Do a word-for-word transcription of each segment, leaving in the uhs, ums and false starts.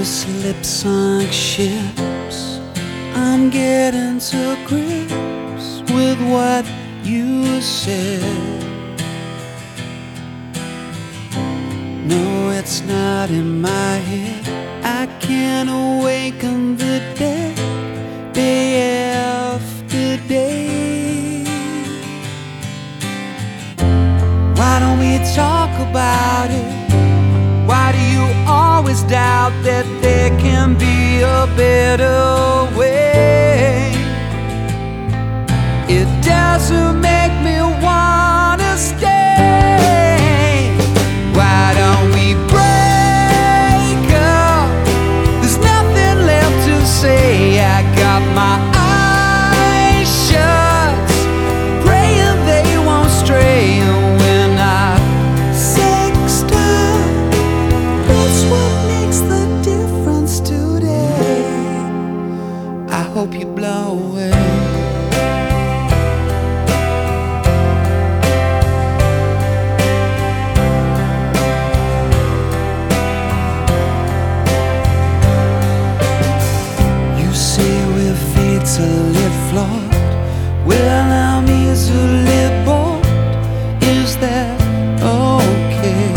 slip sunk ships. I'm getting to grips with what you said. No, it's not in my head. I can't awaken the dead day after day. Why don't we talk about it? Why do you always doubt that there can be a better way? It doesn't make me wanna stay. Why don't we break up? There's nothing left to say. I got my eyes shut, praying they won't stray. And when I sext up, that's what makes the difference today. I hope you blow away. Fatally flawed, well, I'm easily bored. Is that okay?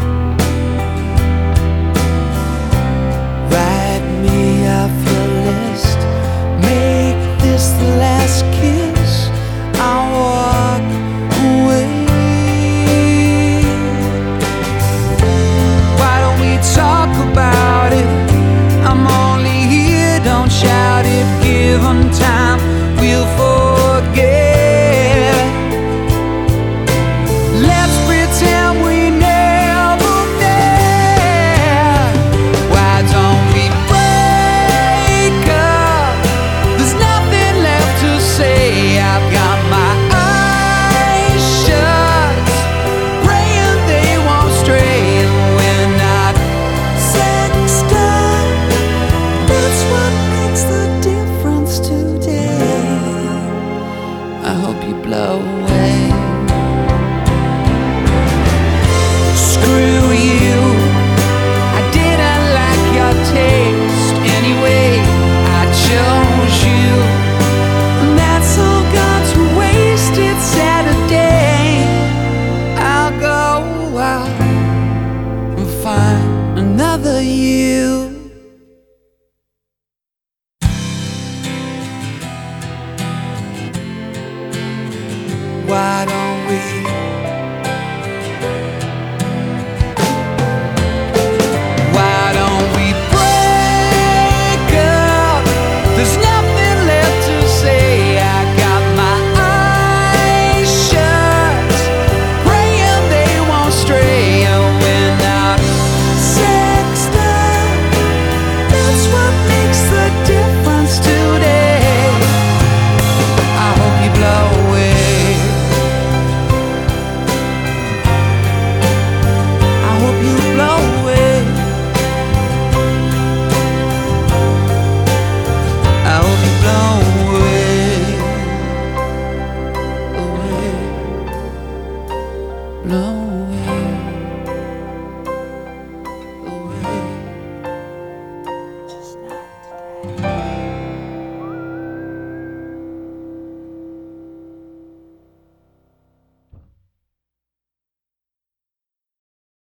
Write me off your list, make this the last kiss. I'll walk away. Why don't we talk about it? I'm only here, don't shout it. Given time, we'll forget. Let's pretend we never met. Why don't we break up? There's nothing left to say. I've got my eyes shut, praying they won't stray. And when I sext up, that's what makes the difference today. I hope you blow away. Screw you, I didn't like your taste anyway. I chose you, and that's all gone to waste. It's Saturday. I'll go out and find another you. Why don't